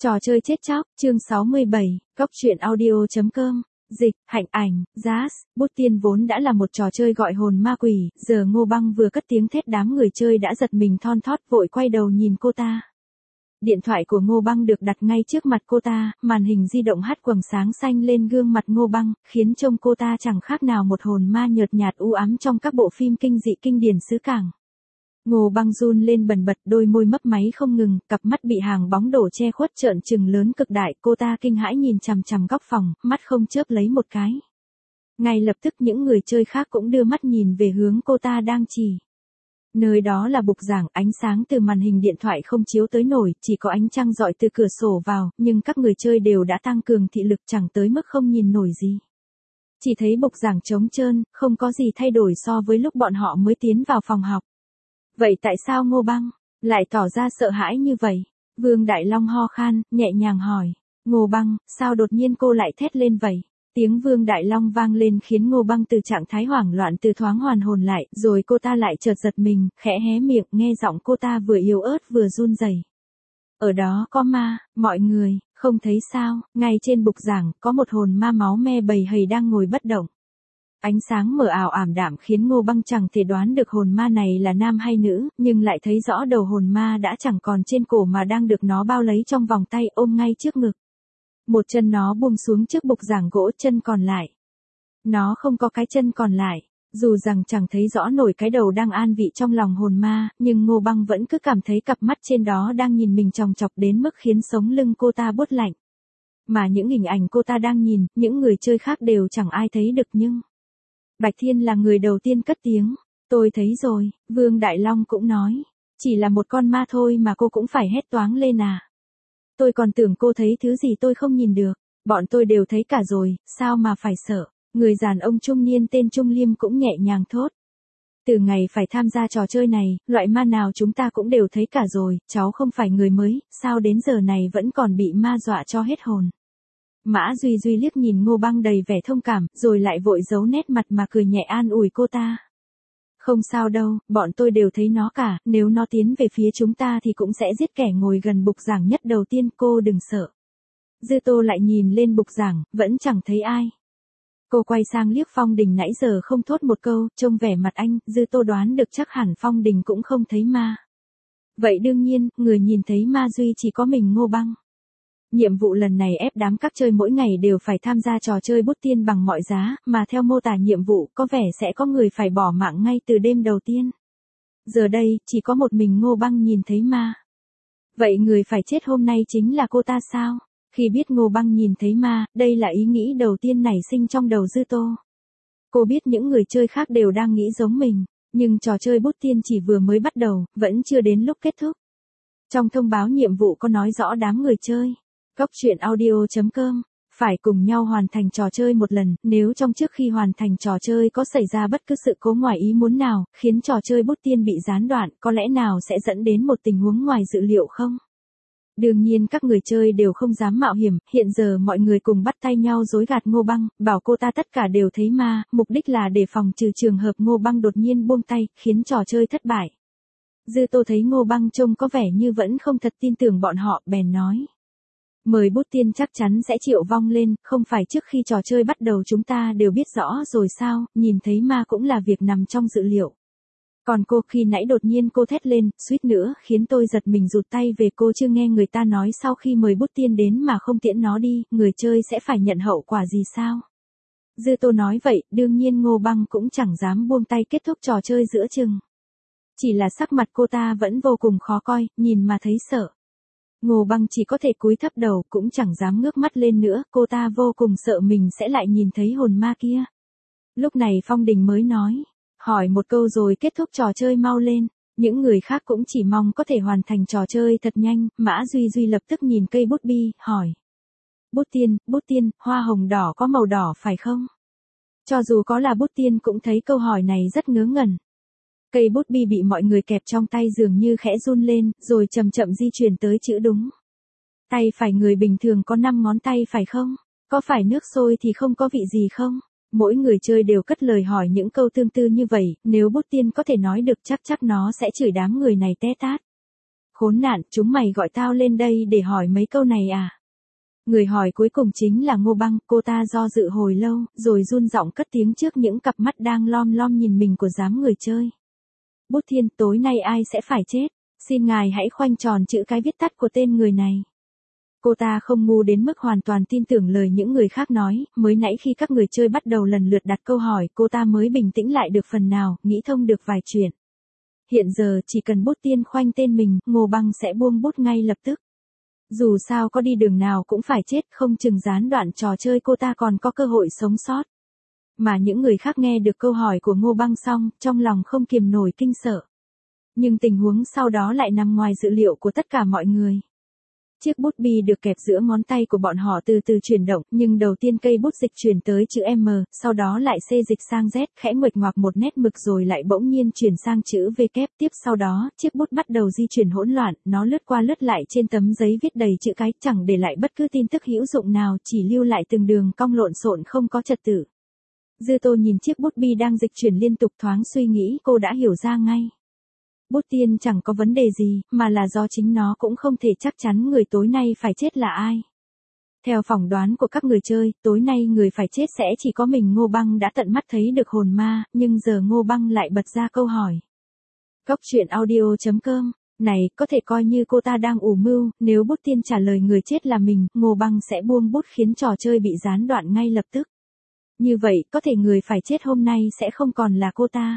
Trò chơi chết chóc, chương 67, Cóc truyện audio.com. Dịch, hạnh ảnh, Jazz, bút tiên vốn đã là một trò chơi gọi hồn ma quỷ, giờ Ngô Băng vừa cất tiếng thét đám người chơi đã giật mình thon thót vội quay đầu nhìn cô ta. Điện thoại của Ngô Băng được đặt ngay trước mặt cô ta, màn hình di động hắt quầng sáng xanh lên gương mặt Ngô Băng, khiến trông cô ta chẳng khác nào một hồn ma nhợt nhạt u ám trong các bộ phim kinh dị kinh điển xứ Cảng. Ngô Băng run lên bần bật, đôi môi mấp máy không ngừng, cặp mắt bị hàng bóng đổ che khuất trợn trừng lớn cực đại, cô ta kinh hãi nhìn chằm chằm góc phòng, mắt không chớp lấy một cái. Ngay lập tức những người chơi khác cũng đưa mắt nhìn về hướng cô ta đang chỉ. Nơi đó là bục giảng, ánh sáng từ màn hình điện thoại không chiếu tới nổi, chỉ có ánh trăng rọi từ cửa sổ vào, nhưng các người chơi đều đã tăng cường thị lực chẳng tới mức không nhìn nổi gì. Chỉ thấy bục giảng trống trơn, không có gì thay đổi so với lúc bọn họ mới tiến vào phòng học. Vậy tại sao Ngô Băng lại tỏ ra sợ hãi như vậy? Vương Đại Long ho khan, nhẹ nhàng hỏi. Ngô Băng, sao đột nhiên cô lại thét lên vậy? Tiếng Vương Đại Long vang lên khiến Ngô Băng từ trạng thái hoảng loạn từ thoáng hoàn hồn lại, rồi cô ta lại chợt giật mình, khẽ hé miệng, nghe giọng cô ta vừa yếu ớt vừa run rẩy. Ở đó có ma, mọi người, không thấy sao? Ngay trên bục giảng, có một hồn ma máu me bầy hầy đang ngồi bất động. Ánh sáng mờ ảo ảm đạm khiến Ngô Băng chẳng thể đoán được hồn ma này là nam hay nữ, nhưng lại thấy rõ đầu hồn ma đã chẳng còn trên cổ mà đang được nó bao lấy trong vòng tay ôm ngay trước ngực. Một chân nó buông xuống trước bục giảng gỗ, chân còn lại. Nó không có cái chân còn lại. Dù rằng chẳng thấy rõ nổi cái đầu đang an vị trong lòng hồn ma, nhưng Ngô Băng vẫn cứ cảm thấy cặp mắt trên đó đang nhìn mình chòng chọc đến mức khiến sống lưng cô ta buốt lạnh. Mà những hình ảnh cô ta đang nhìn, những người chơi khác đều chẳng ai thấy được nhưng... Bạch Thiên là người đầu tiên cất tiếng. Tôi thấy rồi, Vương Đại Long cũng nói. Chỉ là một con ma thôi mà cô cũng phải hét toáng lên à. Tôi còn tưởng cô thấy thứ gì tôi không nhìn được. Bọn tôi đều thấy cả rồi, sao mà phải sợ. Người đàn ông trung niên tên Trung Liêm cũng nhẹ nhàng thốt. Từ ngày phải tham gia trò chơi này, loại ma nào chúng ta cũng đều thấy cả rồi, cháu không phải người mới, sao đến giờ này vẫn còn bị ma dọa cho hết hồn. Mã Duy Duy liếc nhìn Ngô Băng đầy vẻ thông cảm, rồi lại vội giấu nét mặt mà cười nhẹ an ủi cô ta. Không sao đâu, bọn tôi đều thấy nó cả, nếu nó tiến về phía chúng ta thì cũng sẽ giết kẻ ngồi gần bục giảng nhất đầu tiên, cô đừng sợ. Dư Tô lại nhìn lên bục giảng, vẫn chẳng thấy ai. Cô quay sang liếc Phong Đình nãy giờ không thốt một câu, trông vẻ mặt anh, Dư Tô đoán được chắc hẳn Phong Đình cũng không thấy ma. Vậy đương nhiên, người nhìn thấy ma duy chỉ có mình Ngô Băng. Nhiệm vụ lần này ép đám các chơi mỗi ngày đều phải tham gia trò chơi bút tiên bằng mọi giá, mà theo mô tả nhiệm vụ có vẻ sẽ có người phải bỏ mạng ngay từ đêm đầu tiên. Giờ đây, chỉ có một mình Ngô Băng nhìn thấy ma. Vậy người phải chết hôm nay chính là cô ta sao? Khi biết Ngô Băng nhìn thấy ma, đây là ý nghĩ đầu tiên nảy sinh trong đầu Dư Tô. Cô biết những người chơi khác đều đang nghĩ giống mình, nhưng trò chơi bút tiên chỉ vừa mới bắt đầu, vẫn chưa đến lúc kết thúc. Trong thông báo nhiệm vụ có nói rõ đám người chơi. Cóc truyện audio.com, phải cùng nhau hoàn thành trò chơi một lần, nếu trong trước khi hoàn thành trò chơi có xảy ra bất cứ sự cố ngoài ý muốn nào, khiến trò chơi bút tiên bị gián đoạn, có lẽ nào sẽ dẫn đến một tình huống ngoài dự liệu không? Đương nhiên các người chơi đều không dám mạo hiểm, hiện giờ mọi người cùng bắt tay nhau dối gạt Ngô Băng, bảo cô ta tất cả đều thấy ma, mục đích là để phòng trừ trường hợp Ngô Băng đột nhiên buông tay, khiến trò chơi thất bại. Dư Tô thấy Ngô Băng trông có vẻ như vẫn không thật tin tưởng bọn họ, bèn nói. Mời bút tiên chắc chắn sẽ chịu vong lên, không phải trước khi trò chơi bắt đầu chúng ta đều biết rõ rồi sao, nhìn thấy ma cũng là việc nằm trong dự liệu. Còn cô, khi nãy đột nhiên cô thét lên, suýt nữa khiến tôi giật mình rụt tay về, cô chưa nghe người ta nói sau khi mời bút tiên đến mà không tiễn nó đi, người chơi sẽ phải nhận hậu quả gì sao? Dư Tô nói vậy, đương nhiên Ngô Băng cũng chẳng dám buông tay kết thúc trò chơi giữa chừng. Chỉ là sắc mặt cô ta vẫn vô cùng khó coi, nhìn mà thấy sợ. Ngô Băng chỉ có thể cúi thấp đầu, cũng chẳng dám ngước mắt lên nữa, cô ta vô cùng sợ mình sẽ lại nhìn thấy hồn ma kia. Lúc này Phong Đình mới nói, hỏi một câu rồi kết thúc trò chơi mau lên. Những người khác cũng chỉ mong có thể hoàn thành trò chơi thật nhanh, Mã Duy Duy lập tức nhìn cây bút bi, hỏi. Bút tiên, hoa hồng đỏ có màu đỏ phải không? Cho dù có là bút tiên cũng thấy câu hỏi này rất ngớ ngẩn. Cây bút bi bị mọi người kẹp trong tay dường như khẽ run lên, rồi chậm chậm di chuyển tới chữ đúng. Tay phải người bình thường có 5 ngón tay phải không? Có phải nước sôi thì không có vị gì không? Mỗi người chơi đều cất lời hỏi những câu tương tự như vậy, nếu bút tiên có thể nói được chắc nó sẽ chửi đám người này té tát. Khốn nạn, chúng mày gọi tao lên đây để hỏi mấy câu này à? Người hỏi cuối cùng chính là Ngô Băng, cô ta do dự hồi lâu, rồi run giọng cất tiếng trước những cặp mắt đang lom lom nhìn mình của đám người chơi. Bút Thiên, tối nay ai sẽ phải chết? Xin ngài hãy khoanh tròn chữ cái viết tắt của tên người này. Cô ta không ngu đến mức hoàn toàn tin tưởng lời những người khác nói, mới nãy khi các người chơi bắt đầu lần lượt đặt câu hỏi, cô ta mới bình tĩnh lại được phần nào, nghĩ thông được vài chuyện. Hiện giờ chỉ cần Bút Tiên khoanh tên mình, Ngô Băng sẽ buông bút ngay lập tức. Dù sao có đi đường nào cũng phải chết, không chừng gián đoạn trò chơi cô ta còn có cơ hội sống sót. Mà những người khác nghe được câu hỏi của Ngô Băng xong, trong lòng không kiềm nổi kinh sợ. Nhưng tình huống sau đó lại nằm ngoài dự liệu của tất cả mọi người. Chiếc bút bi được kẹp giữa ngón tay của bọn họ từ từ chuyển động, nhưng đầu tiên cây bút dịch chuyển tới chữ M, sau đó lại C dịch sang Z, khẽ nguệch ngoạc một nét mực rồi lại bỗng nhiên chuyển sang chữ V kép. Tiếp sau đó, chiếc bút bắt đầu di chuyển hỗn loạn, nó lướt qua lướt lại trên tấm giấy viết đầy chữ cái, chẳng để lại bất cứ tin tức hữu dụng nào, chỉ lưu lại từng đường cong lộn xộn không có trật tự. Dư Tô nhìn chiếc bút bi đang dịch chuyển liên tục, thoáng suy nghĩ, cô đã hiểu ra ngay. Bút Tiên chẳng có vấn đề gì, mà là do chính nó cũng không thể chắc chắn người tối nay phải chết là ai. Theo phỏng đoán của các người chơi, tối nay người phải chết sẽ chỉ có mình Ngô Băng đã tận mắt thấy được hồn ma, nhưng giờ Ngô Băng lại bật ra câu hỏi. Góc truyện audio.com, này, có thể coi như cô ta đang ủ mưu, nếu Bút Tiên trả lời người chết là mình, Ngô Băng sẽ buông bút khiến trò chơi bị gián đoạn ngay lập tức. Như vậy, có thể người phải chết hôm nay sẽ không còn là cô ta.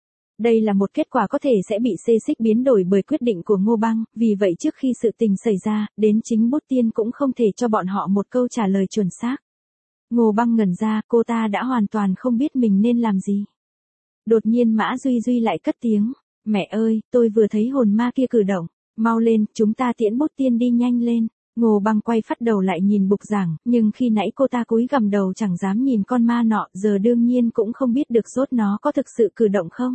Đây là một kết quả có thể sẽ bị xê xích biến đổi bởi quyết định của Ngô Băng, vì vậy trước khi sự tình xảy ra, đến chính Bút Tiên cũng không thể cho bọn họ một câu trả lời chuẩn xác. Ngô Băng ngẩn ra, cô ta đã hoàn toàn không biết mình nên làm gì. Đột nhiên Mã Duy Duy lại cất tiếng, mẹ ơi, tôi vừa thấy hồn ma kia cử động, mau lên, chúng ta tiễn Bút Tiên đi nhanh lên. Ngô Băng quay phát đầu lại nhìn Bục Giảng, nhưng khi nãy cô ta cúi gằm đầu chẳng dám nhìn con ma nọ, giờ đương nhiên cũng không biết được rốt nó có thực sự cử động không.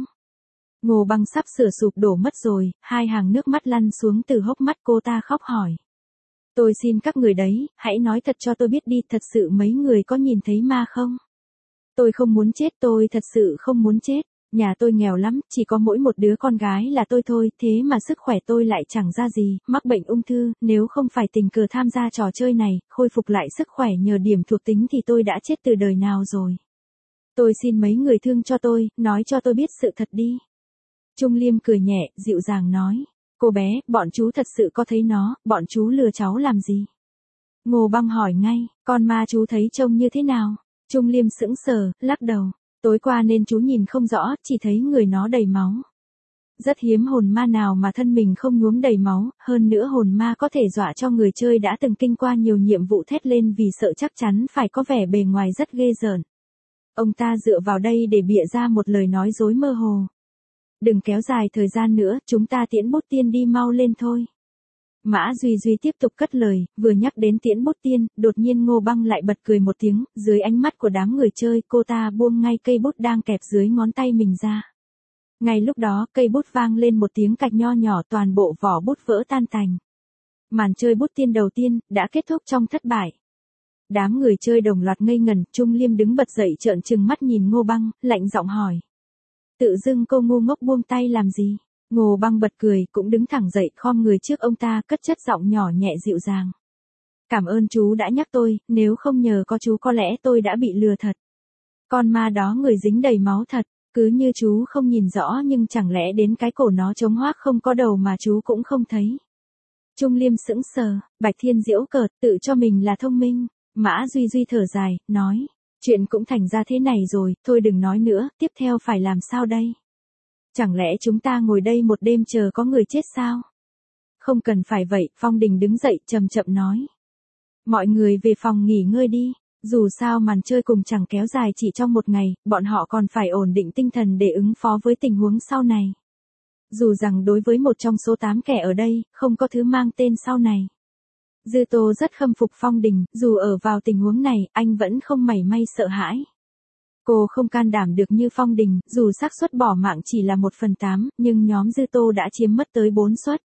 Ngô Băng sắp sửa sụp đổ mất rồi, hai hàng nước mắt lăn xuống từ hốc mắt, cô ta khóc hỏi. Tôi xin các người đấy, hãy nói thật cho tôi biết đi, thật sự mấy người có nhìn thấy ma không? Tôi không muốn chết, tôi thật sự không muốn chết. Nhà tôi nghèo lắm, chỉ có mỗi một đứa con gái là tôi thôi, thế mà sức khỏe tôi lại chẳng ra gì, mắc bệnh ung thư, nếu không phải tình cờ tham gia trò chơi này, khôi phục lại sức khỏe nhờ điểm thuộc tính thì tôi đã chết từ đời nào rồi. Tôi xin mấy người thương cho tôi, nói cho tôi biết sự thật đi. Trung Liêm cười nhẹ, dịu dàng nói. Cô bé, bọn chú thật sự có thấy nó, bọn chú lừa cháu làm gì? Ngô Băng hỏi ngay, con ma chú thấy trông như thế nào? Trung Liêm sững sờ, lắc đầu. Tối qua nên chú nhìn không rõ, chỉ thấy người nó đầy máu. Rất hiếm hồn ma nào mà thân mình không nhuốm đầy máu, hơn nữa hồn ma có thể dọa cho người chơi đã từng kinh qua nhiều nhiệm vụ thét lên vì sợ chắc chắn phải có vẻ bề ngoài rất ghê rợn. Ông ta dựa vào đây để bịa ra một lời nói dối mơ hồ. Đừng kéo dài thời gian nữa, chúng ta tiễn Bút Tiên đi mau lên thôi. Mã Duy Duy tiếp tục cất lời, vừa nhắc đến tiễn Bút Tiên, đột nhiên Ngô Băng lại bật cười một tiếng, dưới ánh mắt của đám người chơi, cô ta buông ngay cây bút đang kẹp dưới ngón tay mình ra. Ngay lúc đó, cây bút vang lên một tiếng cạch nho nhỏ, toàn bộ vỏ bút vỡ tan tành. Màn chơi Bút Tiên đầu tiên, đã kết thúc trong thất bại. Đám người chơi đồng loạt ngây ngẩn, Trung Liêm đứng bật dậy trợn trừng mắt nhìn Ngô Băng, lạnh giọng hỏi. Tự dưng cô ngu ngốc buông tay làm gì? Ngô Băng bật cười, cũng đứng thẳng dậy, khom người trước ông ta, cất chất giọng nhỏ nhẹ dịu dàng. Cảm ơn chú đã nhắc tôi, nếu không nhờ có chú có lẽ tôi đã bị lừa thật. Con ma đó người dính đầy máu thật, cứ như chú không nhìn rõ nhưng chẳng lẽ đến cái cổ nó trống hoác không có đầu mà chú cũng không thấy. Trung Liêm sững sờ, Bạch Thiên giễu cợt, tự cho mình là thông minh. Mã Duy Duy thở dài, nói. Chuyện cũng thành ra thế này rồi, thôi đừng nói nữa, tiếp theo phải làm sao đây? Chẳng lẽ chúng ta ngồi đây một đêm chờ có người chết sao? Không cần phải vậy, Phong Đình đứng dậy chậm chậm nói. Mọi người về phòng nghỉ ngơi đi, dù sao màn chơi cùng chẳng kéo dài chỉ trong một ngày, bọn họ còn phải ổn định tinh thần để ứng phó với tình huống sau này. Dù rằng đối với một trong số 8 kẻ ở đây, không có thứ mang tên sau này. Dư Tô rất khâm phục Phong Đình, dù ở vào tình huống này, anh vẫn không mảy may sợ hãi. Cô không can đảm được như Phong Đình, dù xác suất bỏ mạng chỉ là 1/8, nhưng nhóm Dư Tô đã chiếm mất tới 4 suất.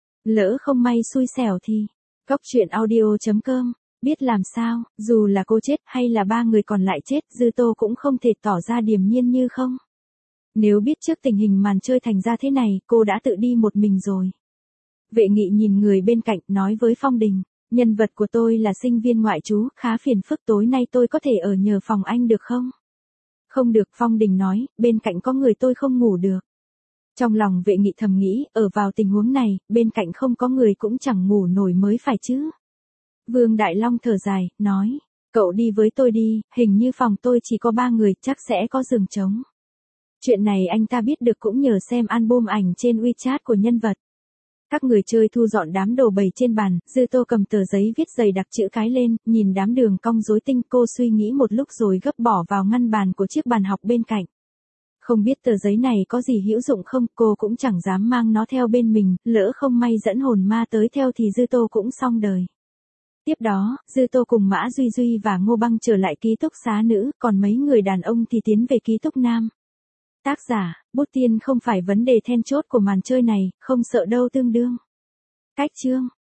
Lỡ không may xui xẻo thì, góc truyện audio.com, biết làm sao, dù là cô chết hay là 3 người còn lại chết, Dư Tô cũng không thể tỏ ra điềm nhiên như không. Nếu biết trước tình hình màn chơi thành ra thế này, cô đã tự đi một mình rồi. Vệ Nghị nhìn người bên cạnh nói với Phong Đình, nhân vật của tôi là sinh viên ngoại trú, khá phiền phức, tối nay tôi có thể ở nhờ phòng anh được không? Không được, Phong Đình nói, bên cạnh có người tôi không ngủ được. Trong lòng Vệ Nghị thầm nghĩ, ở vào tình huống này, bên cạnh không có người cũng chẳng ngủ nổi mới phải chứ. Vương Đại Long thở dài, nói, cậu đi với tôi đi, hình như phòng tôi chỉ có 3 người, chắc sẽ có giường trống. Chuyện này anh ta biết được cũng nhờ xem album ảnh trên WeChat của nhân vật. Các người chơi thu dọn đám đồ bày trên bàn, Dư Tô cầm tờ giấy viết dày đặc chữ cái lên, nhìn đám đường cong rối tinh, cô suy nghĩ một lúc rồi gấp bỏ vào ngăn bàn của chiếc bàn học bên cạnh. Không biết tờ giấy này có gì hữu dụng không, cô cũng chẳng dám mang nó theo bên mình, lỡ không may dẫn hồn ma tới theo thì Dư Tô cũng xong đời. Tiếp đó, Dư Tô cùng Mã Duy Duy và Ngô Băng trở lại ký túc xá nữ, còn mấy người đàn ông thì tiến về ký túc nam. Tác giả, Bút Tiên không phải vấn đề then chốt của màn chơi này, không sợ đâu tương đương. Cách chương